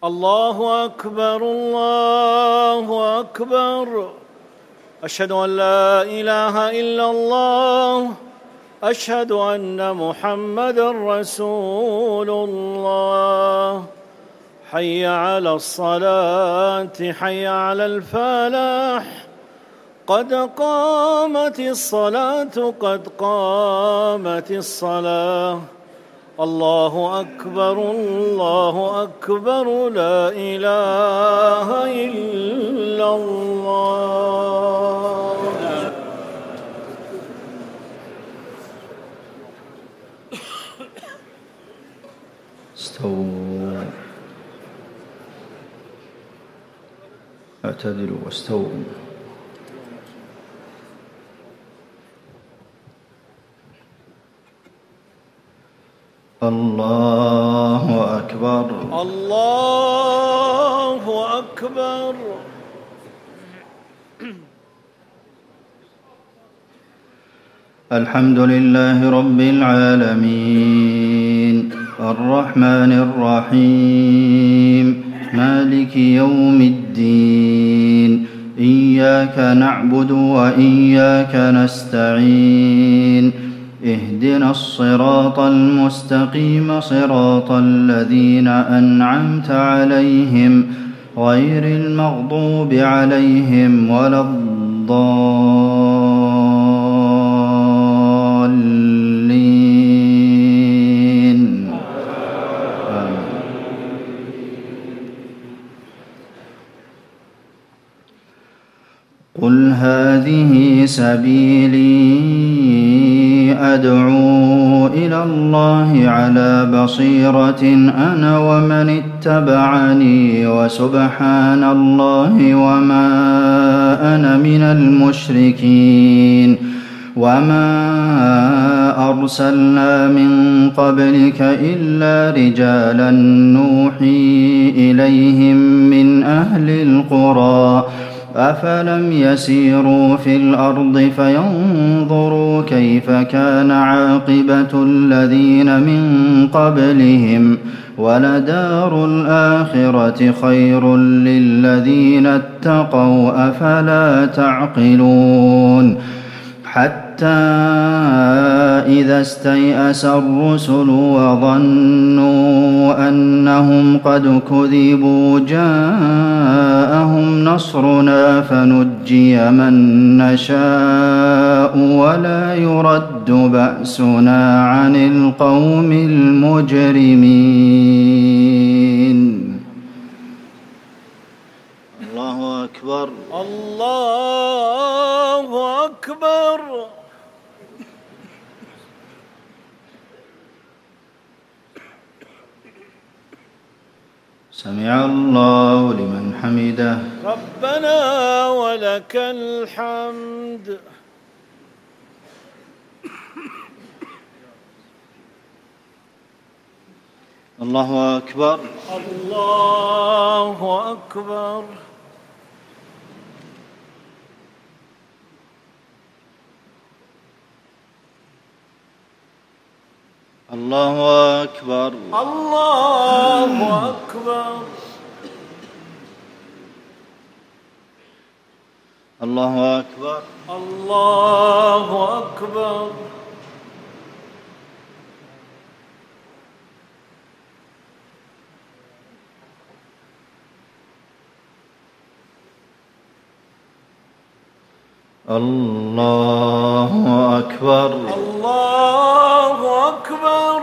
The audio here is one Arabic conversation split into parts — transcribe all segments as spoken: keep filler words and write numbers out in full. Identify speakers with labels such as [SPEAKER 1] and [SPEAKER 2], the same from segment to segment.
[SPEAKER 1] الله أكبر الله أكبر. أشهد أن لا إله إلا الله. أشهد أن محمدًا رسول الله. حي على الصلاة حي على الفلاح. قد قامت الصلاة قد قامت الصلاة. الله أكبر الله أكبر لا إله إلا الله.
[SPEAKER 2] استووا اعتدلوا واستووا. الله أكبر
[SPEAKER 1] الله أكبر.
[SPEAKER 2] الحمد لله رب العالمين الرحمن الرحيم مالك يوم الدين. إياك نعبد وإياك نستعين. اهدنا الصراط المستقيم صراط الذين أنعمت عليهم غير المغضوب عليهم ولا الضالين. آمين. قل هذه سبيلي أدعو إلى الله على بصيرة أنا ومن اتبعني وسبحان الله وما أنا من المشركين. وما أرسلنا من قبلك إلا رجالا نوحي إليهم من أهل القرى أفلم يسيروا في الأرض فينظروا كيف كان عاقبة الذين من قبلهم ولدار الآخرة خير للذين اتقوا أفلا تعقلون. حتى إذا استيأس الرسل وظنوا أنهم قد كذبوا جاءهم نصرنا فنجي من نشاء ولا يرد بأسنا عن القوم المجرمين. الله أكبر
[SPEAKER 1] الله أكبر.
[SPEAKER 2] سمع الله لمن حمده.
[SPEAKER 1] ربنا ولك الحمد.
[SPEAKER 2] الله أكبر
[SPEAKER 1] الله أكبر.
[SPEAKER 2] الله أكبر
[SPEAKER 1] الله أكبر.
[SPEAKER 2] الله أكبر
[SPEAKER 1] الله أكبر.
[SPEAKER 2] الله أكبر
[SPEAKER 1] الله أكبر.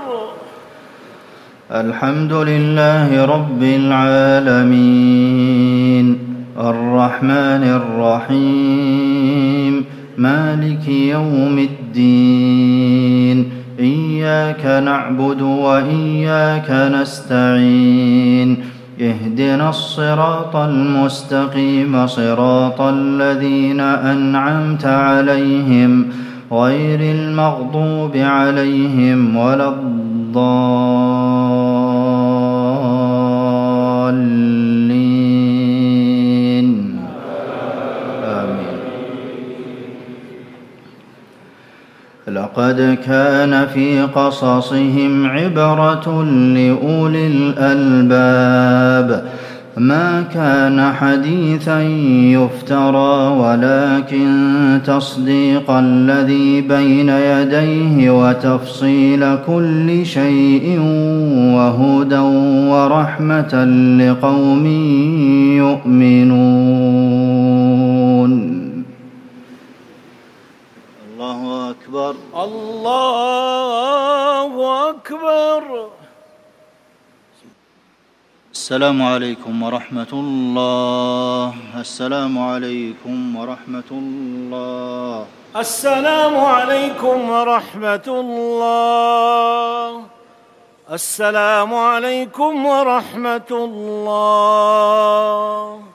[SPEAKER 2] الحمد لله رب العالمين الرحمن الرحيم مالك يوم الدين. إياك نعبد وإياك نستعين. اهدنا الصراط المستقيم صراط الذين أنعمت عليهم غير المغضوب عليهم ولا الضالين. آمين. لقد كان في قصصهم عبرة لأولي الألباب الكتاب ما كان حديثا يفترى ولكن تصديق الذي بين يديه وتفصيل كل شيء وهدى ورحمة لقوم يؤمنون. الله أكبر.
[SPEAKER 1] الله أكبر.
[SPEAKER 2] السلام عليكم ورحمة الله. السلام عليكم ورحمة الله.
[SPEAKER 1] السلام عليكم ورحمة الله. السلام عليكم ورحمة الله.